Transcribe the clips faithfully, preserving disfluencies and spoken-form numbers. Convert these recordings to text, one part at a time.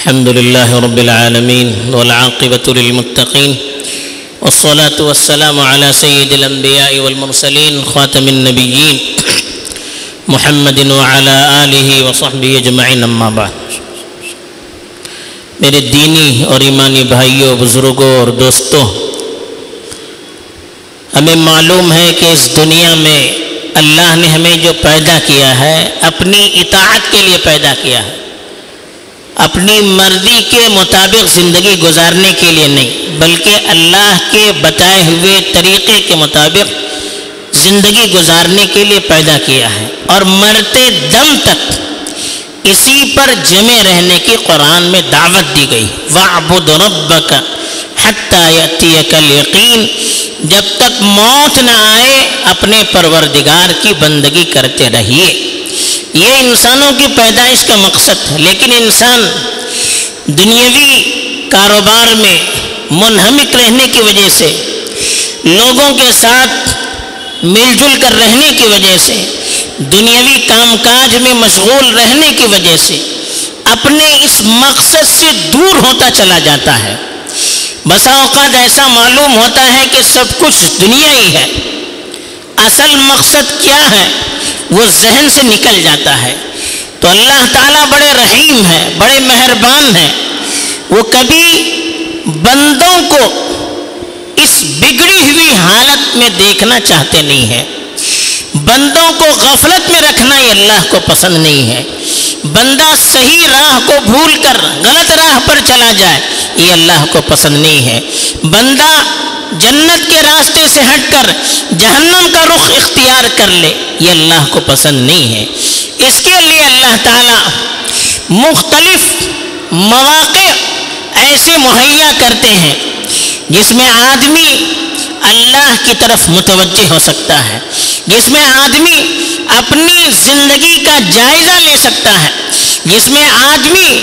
الحمد لله رب العالمين والعاقبة للمتقين والصلاة والسلام على سيد الأنبياء والمرسلين خاتم النبيين محمد وعلى آله وصحبه اجمعین اما بعد۔ میرے دینی اور ایمانی بھائیوں، بزرگوں اور دوستوں، ہمیں معلوم ہے کہ اس دنیا میں اللہ نے ہمیں جو پیدا کیا ہے اپنی اطاعت کے لیے پیدا کیا ہے، اپنی مرضی کے مطابق زندگی گزارنے کے لیے نہیں، بلکہ اللہ کے بتائے ہوئے طریقے کے مطابق زندگی گزارنے کے لیے پیدا کیا ہے، اور مرتے دم تک اسی پر جمے رہنے کی قرآن میں دعوت دی گئی۔ وَاعْبُدْ رَبَّكَ حَتَّى يَأْتِيَكَ الْيَقِينُ، جب تک موت نہ آئے اپنے پروردگار کی بندگی کرتے رہیے۔ یہ انسانوں کی پیدائش کا مقصد ہے، لیکن انسان دنیاوی کاروبار میں منہمک رہنے کی وجہ سے، لوگوں کے ساتھ مل جل کر رہنے کی وجہ سے، دنیاوی کام کاج میں مشغول رہنے کی وجہ سے اپنے اس مقصد سے دور ہوتا چلا جاتا ہے۔ بسا اوقات ایسا معلوم ہوتا ہے کہ سب کچھ دنیا ہی ہے، اصل مقصد کیا ہے وہ ذہن سے نکل جاتا ہے۔ تو اللہ تعالیٰ بڑے رحیم ہے، بڑے مہربان ہیں، وہ کبھی بندوں کو اس بگڑی ہوئی حالت میں دیکھنا چاہتے نہیں ہیں۔ بندوں کو غفلت میں رکھنا یہ اللہ کو پسند نہیں ہے۔ بندہ صحیح راہ کو بھول کر غلط راہ پر چلا جائے یہ اللہ کو پسند نہیں ہے۔ بندہ جنت کے راستے سے ہٹ کر جہنم کا رخ اختیار کر لے یہ اللہ کو پسند نہیں ہے۔ اس کے لیے اللہ تعالیٰ مختلف مواقع ایسے مہیا کرتے ہیں جس میں آدمی اللہ کی طرف متوجہ ہو سکتا ہے، جس میں آدمی اپنی زندگی کا جائزہ لے سکتا ہے، جس میں آدمی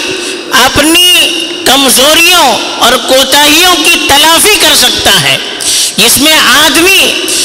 اپنی کمزوریوں اور کوتاہیوں کی تلافی کر سکتا ہے، جس میں آدمی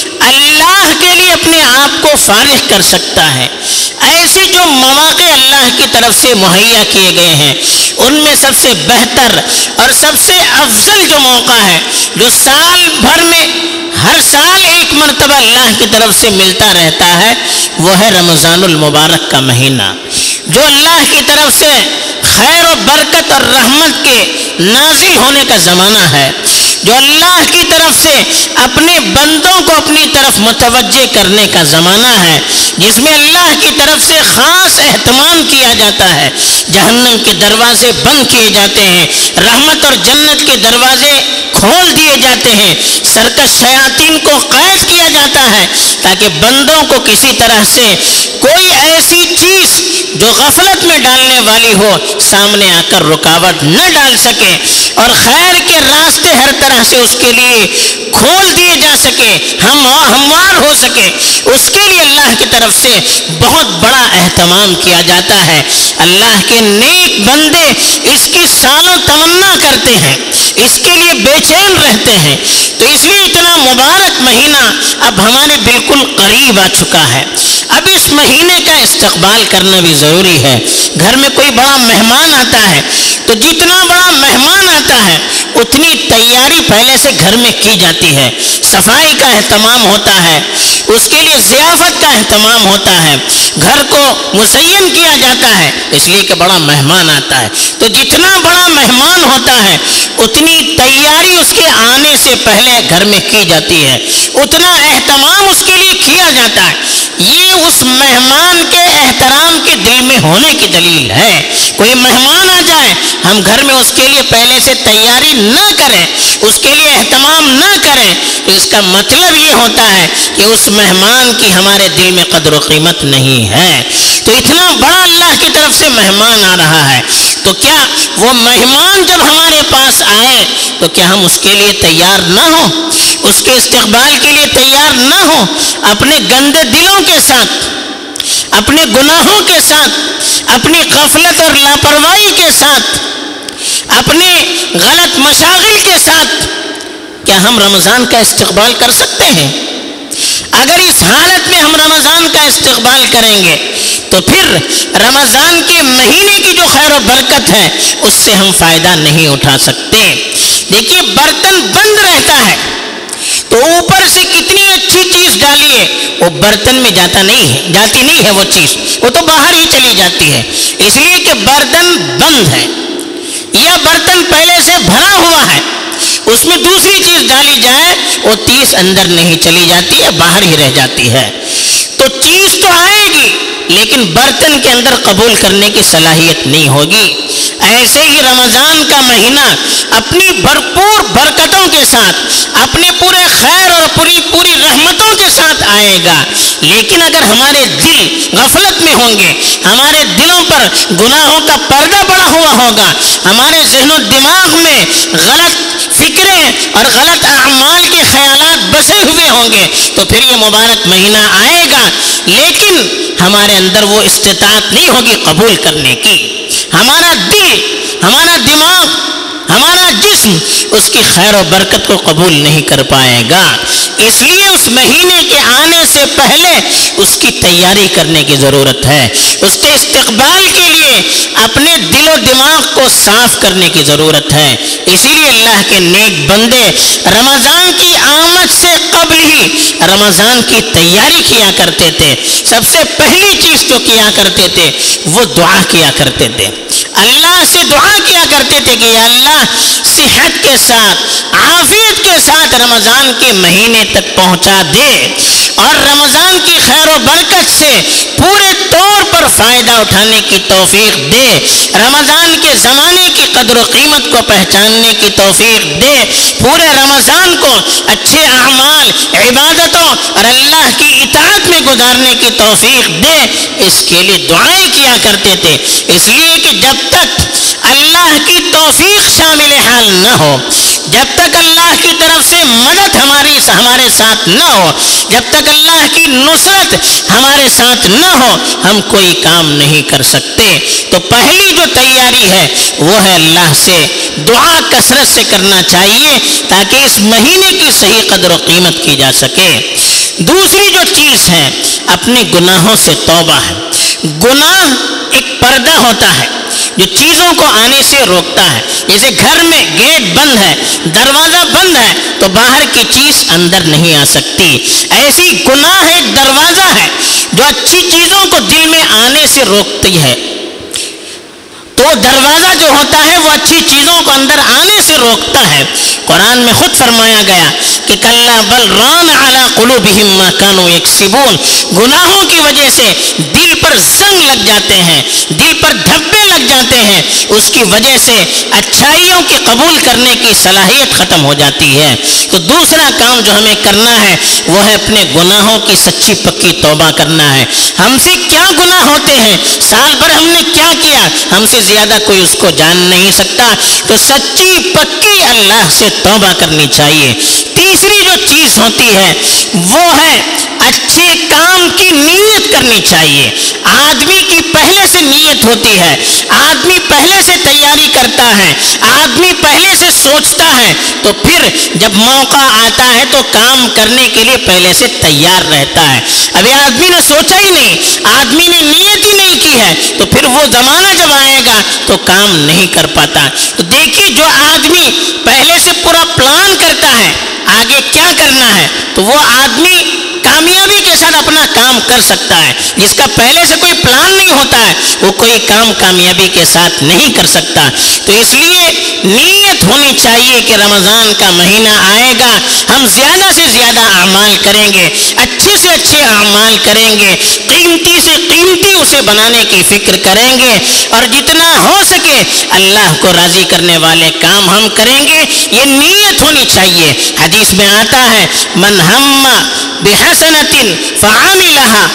اللہ کے لیے اپنے آپ کو فارغ کر سکتا ہے۔ ایسے جو مواقع اللہ کی طرف سے مہیا کیے گئے ہیں ان میں سب سے بہتر اور سب سے افضل جو موقع ہے، جو سال بھر میں ہر سال ایک مرتبہ اللہ کی طرف سے ملتا رہتا ہے، وہ ہے رمضان المبارک کا مہینہ، جو اللہ کی طرف سے خیر و برکت اور رحمت کے نازل ہونے کا زمانہ ہے، جو اللہ کی طرف سے اپنے بندوں کو اپنی طرف متوجہ کرنے کا زمانہ ہے، جس میں اللہ کی طرف سے خاص اہتمام کیا جاتا ہے، جہنم کے دروازے بند کیے جاتے ہیں، رحمت اور جنت کے دروازے کھول دیے جاتے ہیں، سرکش شیاطین کو قید کیا جاتا ہے تاکہ بندوں کو کسی طرح سے کوئی ایسی چیز جو غفلت میں ڈالنے والی ہو سامنے آ کر رکاوٹ نہ ڈال سکے، اور خیر کے راستے ہر طرح سے اس کے لیے کھول دیے جا سکے، ہم ہموار ہو سکے، اس کے لیے اللہ کی طرف سے بہت بڑا اہتمام کیا جاتا ہے۔ اللہ کے نیک بندے اس کی سالوں تمنا کرتے ہیں، اس کے لیے بے چین رہتے ہیں۔ تو اس لیے اتنا مبارک مہینہ اب ہمارے بالکل قریب آ چکا ہے۔ اب اس مہینے کا استقبال کرنا بھی ضروری ہے۔ گھر میں کوئی بڑا مہمان آتا ہے تو جتنا بڑا مہمان آتا ہے اتنی تیاری پہلے سے گھر میں کی جاتی ہے، صفائی کا اہتمام ہوتا ہے، اس کے لیے ضیافت کا اہتمام ہوتا ہے، گھر کو مزین کیا جاتا ہے اس لیے کہ بڑا مہمان آتا ہے۔ تو جتنا بڑا مہمان ہوتا ہے اتنی تیاری اس کے آنے سے پہلے گھر میں کی جاتی ہے، اتنا اہتمام اس کے لیے کیا جاتا ہے۔ یہ اس مہمان کے احترام کے دل میں ہونے کی دلیل ہے۔ کوئی مہمان آ جائے ہم گھر میں اس کے لیے پہلے سے تیاری نہ کریں، اس کے لیے اہتمام نہ کریں تو اس کا مطلب یہ ہوتا ہے کہ اس مہمان کی ہمارے دل میں قدر و قیمت نہیں ہے۔ تو اتنا بڑا اللہ کی طرف سے مہمان آ رہا ہے، تو کیا وہ مہمان جب ہمارے پاس آئے تو کیا ہم اس کے لیے تیار نہ ہوں، اس کے استقبال کے لیے تیار نہ ہوں؟ اپنے گندے دلوں کے ساتھ، اپنے گناہوں کے ساتھ، اپنی غفلت اور لاپرواہی کے ساتھ، اپنے غلط مشاغل کے ساتھ کیا ہم رمضان کا استقبال کر سکتے ہیں؟ اگر اس حالت میں ہم رمضان کا استقبال کریں گے تو پھر رمضان کے مہینے کی جو خیر و برکت ہے اس سے ہم فائدہ نہیں اٹھا سکتے۔ دیکھیے برتن بند رہتا ہے تو اوپر سے کتنی اچھی چیز ڈالیے وہ برتن میں جاتا نہیں ہے، جاتی نہیں ہے وہ چیز، وہ تو باہر ہی چلی جاتی ہے، اس لیے کہ برتن بند ہے یا برتن پہلے سے بھرا ہوا ہے، اس میں دوسری چیز ڈالی جائے وہ چیز اندر نہیں چلی جاتی ہے، باہر ہی رہ جاتی ہے۔ تو چیز تو آئے گی لیکن برتن کے اندر قبول کرنے کی صلاحیت نہیں ہوگی۔ ایسے ہی رمضان کا مہینہ اپنی بھرپور برکتوں کے ساتھ، اپنے پورے خیر اور پوری پوری رحمتوں کے ساتھ آئے گا، لیکن اگر ہمارے دل غفلت میں ہوں گے، ہمارے دلوں پر گناہوں کا پردہ پڑا ہوا ہوگا، ہمارے ذہن و دماغ میں غلط فکریں اور غلط اعمال کے خیالات بسے ہوئے ہوں گے تو پھر یہ مبارک مہینہ آئے گا لیکن ہمارے اندر وہ استطاعت نہیں ہوگی قبول کرنے کی۔ ہمارا دل، ہمارا دماغ، ہمارا جسم اس کی خیر و برکت کو قبول نہیں کر پائے گا۔ اس لیے اس مہینے کے آنے سے پہلے اس کی تیاری کرنے کی ضرورت ہے، اس کے استقبال کے لیے اپنے دل و دماغ کو صاف کرنے کی ضرورت ہے۔ اسی لیے اللہ کے نیک بندے رمضان کی آمد سے قبل ہی رمضان کی تیاری کیا کرتے تھے۔ سب سے پہلی چیز جو کیا کرتے تھے وہ دعا کیا کرتے تھے، اللہ سے دعا کیا کرتے تھے کہ یا اللہ صحت کے ساتھ، عافیت کے ساتھ رمضان کے مہینے تک پہنچا دے اور رمضان کی خیر و برکت سے پورے طور پر فائدہ اٹھانے کی توفیق دے، رمضان کے زمانے کی قدر و قیمت کو پہچاننے کی توفیق دے، پورے رمضان کو اچھے اعمال، عبادتوں اور اللہ کی اطاعت میں گزارنے کی توفیق دے۔ اس کے لیے دعائیں کیا کرتے تھے، اس لیے کہ جب تک اللہ کی توفیق شامل حال نہ ہو، جب تک اللہ کی طرف سے مدد ہماری ہمارے ساتھ نہ ہو، جب تک اللہ کی نصرت ہمارے ساتھ نہ ہو، ہم کوئی کام نہیں کر سکتے۔ تو پہلی جو تیاری ہے وہ ہے اللہ سے دعا کثرت سے کرنا چاہیے تاکہ اس مہینے کی صحیح قدر و قیمت کی جا سکے۔ دوسری جو چیز ہے اپنے گناہوں سے توبہ ہے۔ گناہ ایک پردہ ہوتا ہے جو چیزوں کو آنے سے روکتا ہے، جیسے گھر میں گیٹ بند ہے، دروازہ بند ہے تو باہر کی چیز اندر نہیں آ سکتی، ایسی گناہ ایک دروازہ ہے جو اچھی چیزوں کو دل میں آنے سے روکتی ہے۔ تو دروازہ جو ہوتا ہے وہ اچھی چیزوں کو اندر آنے سے روکتا ہے۔ قرآن میں خود فرمایا گیا کہ کلا بل ران علی قلوبہم ما کانوا یکسبون، گناہوں کی وجہ سے دل پر زنگ لگ جاتے ہیں، دل پر دھبے لگ جاتے ہیں، اس کی وجہ سے اچھائیوں کی قبول کرنے کی صلاحیت ختم ہو جاتی ہے۔ تو دوسرا کام جو ہمیں کرنا ہے وہ ہے اپنے گناہوں کی سچی پکی توبہ کرنا ہے۔ ہم سے کیا گناہ ہوتے ہیں، سال بھر ہم نے کیا کیا، ہم سے زیادہ کوئی اس کو جان نہیں سکتا، تو سچی پکی اللہ سے توبہ کرنی چاہیے۔ تیسری جو چیز ہوتی ہے وہ ہے اچھے کام کی نیت کرنی چاہیے۔ آدمی کی پہلے سے نیت ہوتی ہے، آدمی پہلے سے تیاری کرتا ہے، آدمی پہلے سے سوچتا ہے، تو پھر جب موقع آتا ہے تو کام کرنے کے لیے پہلے سے تیار رہتا ہے۔ ابھی آدمی نے سوچا ہی نہیں، آدمی نے نیت ہی نہیں کی ہے تو پھر وہ زمانہ جب آئے گا تو کام نہیں کر پاتا۔ تو دیکھیے جو آدمی پہلے سے پورا پلان کرتا ہے آگے کیا کرنا ہے تو وہ آدمی کامیابی کے ساتھ اپنا کام کر سکتا ہے۔ جس کا پہلے سے کوئی پلان نہیں ہوتا ہے وہ کوئی کام کامیابی کے ساتھ نہیں کر سکتا۔ تو اس لیے نیت ہونی چاہیے کہ رمضان کا مہینہ آئے گا، ہم زیادہ سے زیادہ اعمال کریں گے، اچھے سے اچھے اعمال کریں گے، قیمتی سے قیمتی اسے بنانے کی فکر کریں گے اور جتنا ہو سکے اللہ کو راضی کرنے والے کام ہم کریں گے۔ یہ نیت ہونی چاہیے۔ حدیث میں آتا ہے من ہم بحسنۃ فعملها،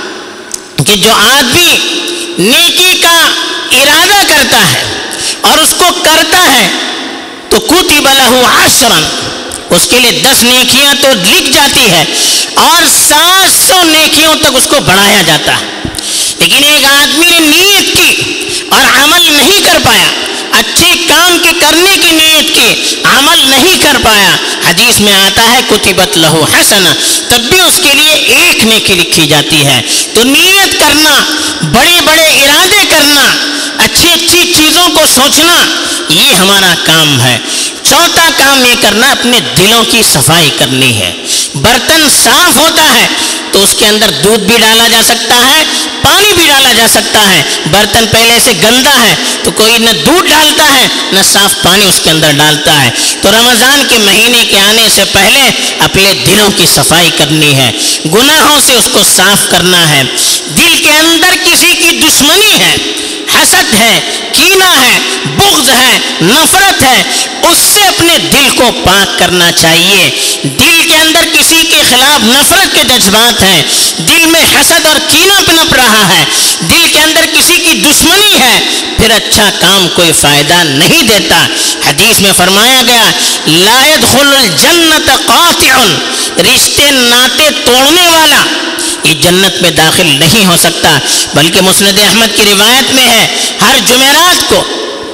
کہ جو آدمی نیکی کا ارادہ کرتا ہے اور اس کو کرتا ہے تو کتب له عشرا، اس کے لیے دس نیکیاں تو لکھ جاتی ہے اور سات سو نیکیوں تک اس کو بڑھایا جاتا ہے۔ لیکن ایک آدمی نے نیت کی اور عمل نہیں کر پایا، اچھے کام کے کرنے کی نیت کی، عمل نہیں کر پایا، حدیث میں آتا ہے کتبت لہو حسنہ، تب بھی اس کے لیے ایک نیکی لکھی جاتی ہے۔ تو نیت کرنا، بڑے بڑے ارادے کرنا، اچھی اچھی چیزوں کو سوچنا، یہ ہمارا کام ہے۔ چوتھا کام یہ کرنا، اپنے دلوں کی صفائی کرنی ہے۔ برتن صاف ہوتا ہے تو اس کے اندر دودھ بھی ڈالا جا سکتا ہے، پانی بھی ڈالا جا سکتا ہے۔ برتن پہلے سے گندا ہے تو کوئی نہ دودھ ڈالتا ہے نہ صاف پانی اس کے اندر ڈالتا ہے۔ تو رمضان کے مہینے کے آنے سے پہلے اپنے دلوں کی صفائی کرنی ہے، گناہوں سے اس کو صاف کرنا ہے۔ دل کے اندر کسی کی دشمنی ہے، حسد ہے، کینہ ہے، بغض ہے، نفرت ہے، اس سے اپنے دل کو پاک کرنا چاہیے۔ دل کے اندر کسی کے خلاف نفرت کے جذبات ہیں، دل میں حسد اور کینہ پنپ رہا ہے، دل کے اندر کسی کی دشمنی ہے، پھر اچھا کام کوئی فائدہ نہیں دیتا۔ حدیث میں فرمایا گیا لا يدخل الجنت قاطع، رشتے ناطے توڑنے والا یہ جنت میں داخل نہیں ہو سکتا۔ بلکہ مسند احمد کی روایت میں ہے ہر جمعرات کو،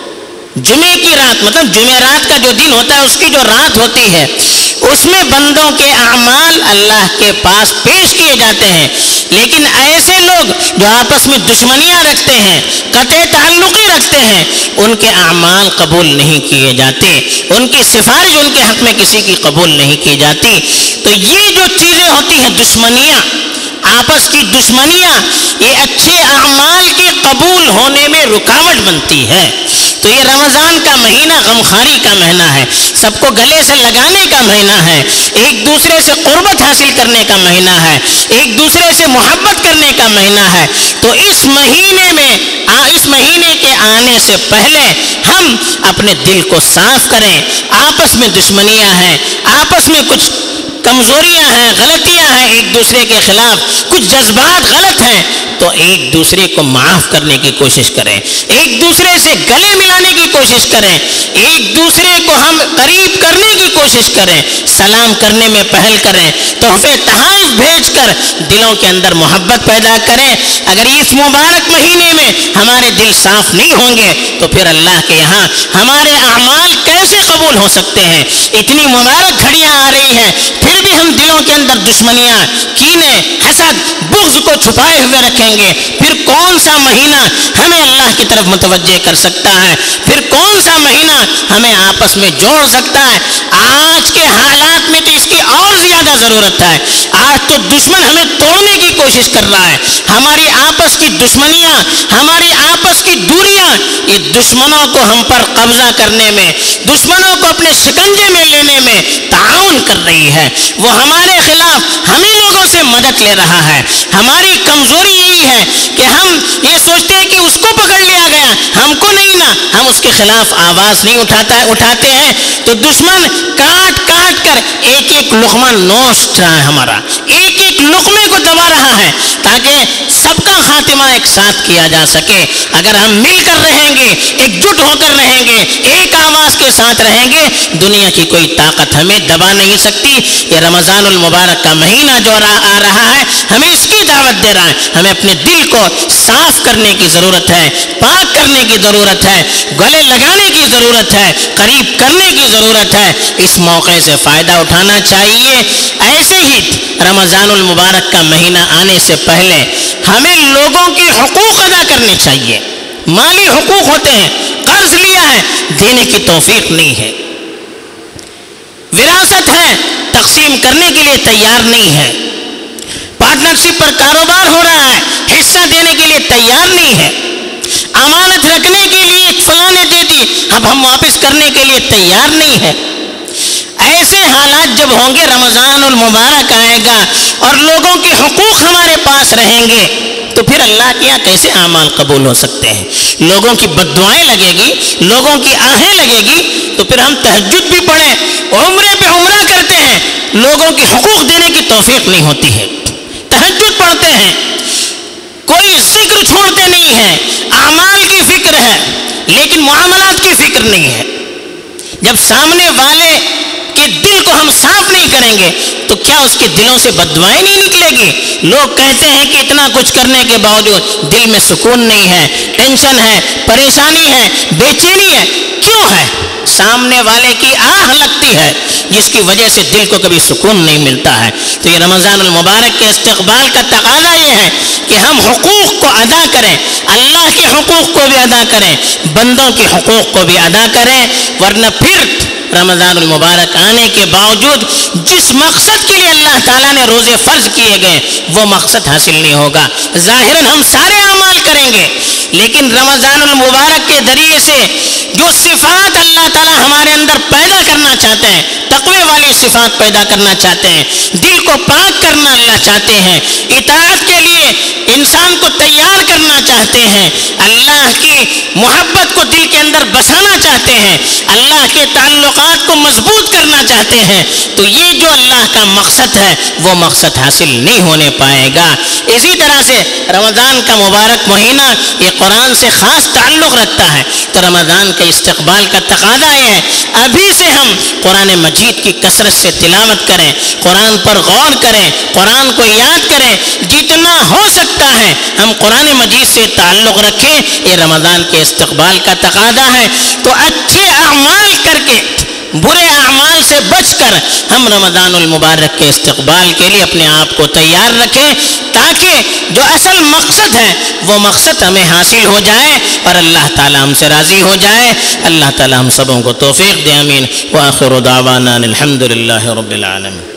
جمعے کی رات مطلب جمعرات کا جو دن ہوتا ہے اس کی جو رات ہوتی ہے اس میں بندوں کے اعمال اللہ کے پاس پیش کیے جاتے ہیں، لیکن ایسے لوگ جو آپس میں دشمنیاں رکھتے ہیں، قطع تعلقی رکھتے ہیں، ان کے اعمال قبول نہیں کیے جاتے، ان کی سفارش ان کے حق میں کسی کی قبول نہیں کی جاتی۔ تو یہ جو چیزیں ہوتی ہیں دشمنیاں، آپس کی دشمنیاں، یہ اچھے اعمال کے قبول ہونے میں رکاوٹ بنتی ہے۔ تو یہ رمضان کا مہینہ غمخواری کا مہینہ ہے، سب کو گلے سے لگانے کا مہینہ ہے، ایک دوسرے سے قربت حاصل کرنے کا مہینہ ہے، ایک دوسرے سے محبت کرنے کا مہینہ ہے۔ تو اس مہینے میں اس مہینے کے آنے سے پہلے ہم اپنے دل کو صاف کریں۔ آپس میں دشمنیاں ہیں، آپس میں کچھ کمزوریاں ہیں، غلطیاں ہیں، ایک دوسرے کے خلاف کچھ جذبات غلط ہیں، تو ایک دوسرے کو معاف کرنے کی کوشش کریں، ایک دوسرے سے گلے ملانے کی کوشش کریں، ایک دوسرے کو ہم قریب کرنے کی کوشش کریں، سلام کرنے میں پہل کریں، تحفے تحائف بھیج کر دلوں کے اندر محبت پیدا کریں۔ اگر اس مبارک مہینے میں ہمارے دل صاف نہیں ہوں گے تو پھر اللہ کے یہاں ہمارے اعمال کیسے قبول ہو سکتے ہیں؟ اتنی مبارک گھڑیاں آ رہی ہیں، پھر بھی ہم دلوں کے اندر دشمنیاں، کینے، حسد، بغض کو چھپائے ہوئے رکھیں گے، پھر کون سا مہینہ ہمیں اللہ کی طرف متوجہ کر سکتا ہے؟ پھر کون سا مہینہ ہمیں آپس میں جوڑ سکتا ہے؟ آج کے حالات میں تو اس کی اور زیادہ ضرورت ہے۔ آج تو دشمن ہمیں توڑنے کی کوشش کر رہا ہے، ہماری آپس کی دشمنیاں، ہماری آپس کی دوریاں، یہ دشمنوں کو ہم پر قبضہ کرنے میں، دشمنوں کو اپنے شکنجے میں لینے میں تعاون کر رہی ہے۔ وہ ہمارے خلاف ہمیں لوگوں سے مدد لے رہا ہے۔ ہماری کمزوری یہی ہے کہ ہم یہ سوچتے ہیں کہ اس کو پکڑ لیا گیا، ہم کو نہیں نا، ہم اس کے خلاف آواز نہیں اٹھاتا اٹھاتے ہیں تو دشمن کاٹ کاٹ کر ایک ایک لقمہ نوش رہا ہے، ہمارا ایک ایک لقمے کو دبا رہا ہے تاکہ سب کا خاتمہ ایک ساتھ کیا جا سکے۔ اگر ہم مل کر رہیں گے، ایک جٹ ہو کر رہیں گے، ایک آواز کے ساتھ رہیں گے، دنیا کی کوئی طاقت ہمیں دبا نہیں سکتی۔ یہ رمضان المبارک کا مہینہ جو آ رہا ہے ہمیں اس کی دعوت دے رہا ہے، ہمیں اپنے دل کو صاف کرنے کی ضرورت ہے، پاک کرنے کی ضرورت ہے، گلے لگانے کی ضرورت ہے، قریب کرنے کی ضرورت ہے۔ اس موقع سے فائدہ اٹھانا چاہیے۔ ایسے ہی رمضان المبارک کا مہینہ آنے سے پہلے ہمیں لوگوں کے حقوق ادا کرنے چاہیے۔ مالی حقوق ہوتے ہیں، قرض لیا ہے، دینے کی توفیق نہیں ہے، وراثت ہے، تقسیم کرنے کے لیے تیار نہیں ہے، پارٹنرشپ پر کاروبار ہو رہا ہے، حصہ دینے کے لیے تیار نہیں ہے، امانت رکھنے کے لیے فلاں نے دے دی، اب ہم واپس کرنے کے لیے تیار نہیں ہے۔ ایسے حالات جب ہوں گے، رمضان المبارک آئے گا اور لوگوں کے حقوق ہمارے پاس رہیں گے تو پھر اللہ کے یہاں کیسے اعمال قبول ہو سکتے ہیں؟ لوگوں کی بد دعائیں لگے گی، لوگوں کی آہیں لگے گی، تو پھر ہم تہجد بھی پڑھیں، عمرے پہ عمرہ کرتے ہیں، لوگوں کے حقوق دینے کی توفیق نہیں ہوتی ہے، تہجد پڑھتے ہیں، کوئی ذکر چھوڑتے نہیں ہیں، اعمال کی فکر ہے لیکن معاملات کی فکر نہیں ہے۔ جب سامنے والے کے دل کو ہم صاف نہیں کریں گے تو کیا اس کے دلوں سے بد دعائیں نہیں نکلے گی؟ لوگ کہتے ہیں کہ اتنا کچھ کرنے کے باوجود دل میں سکون نہیں ہے، ٹینشن ہے، پریشانی ہے، بے چینی ہے، کیوں ہے؟ سامنے والے کی آہ لگتی ہے، جس کی وجہ سے دل کو کبھی سکون نہیں ملتا ہے۔ تو یہ رمضان المبارک کے استقبال کا تقاضا یہ ہے کہ ہم حقوق کو ادا کریں، اللہ کے حقوق کو بھی ادا کریں، بندوں کے حقوق کو بھی ادا کریں، ورنہ پھر رمضان المبارک آنے کے باوجود جس مقصد کے لیے اللہ تعالیٰ نے روزے فرض کیے گئے وہ مقصد حاصل نہیں ہوگا۔ ظاہراً ہم سارے اعمال کریں گے، لیکن رمضان المبارک کے ذریعے سے جو صفات اللہ تعالیٰ ہمارے اندر پیدا کرنا چاہتے ہیں، تقوی والی صفات پیدا کرنا چاہتے ہیں، دل کو پاک کرنا اللہ چاہتے ہیں، اطاعت کے لیے انسان کو تیار کرنا چاہتے ہیں، اللہ کی محبت کو دل کے اندر بسانا چاہتے ہیں، اللہ کے تعلقات کو مضبوط کرنا چاہتے ہیں، تو یہ جو اللہ کا مقصد ہے وہ مقصد حاصل نہیں ہونے پائے گا۔ اسی طرح سے رمضان کا مبارک مہینہ یہ قرآن سے خاص تعلق رکھتا ہے، تو رمضان کے استقبال کا تقاضا یہ ہے ابھی سے ہم قرآن مجید کی کثرت سے تلاوت کریں، قرآن پر غور کریں، قرآن کو یاد کریں، جتنا ہو سکتا ہے ہم قرآن مجید سے تعلق رکھیں، یہ رمضان کے استقبال کا تقاضا ہے۔ تو اچھے اعمال کر کے برے اعمال سے بچ کر ہم رمضان المبارک کے استقبال کے لیے اپنے آپ کو تیار رکھیں، تاکہ جو اصل مقصد ہے وہ مقصد ہمیں حاصل ہو جائے اور اللہ تعالیٰ ہم سے راضی ہو جائے۔ اللہ تعالیٰ ہم سبوں کو توفیق دے، آمین۔ وآخر دعوانا الحمد للہ رب العالمین۔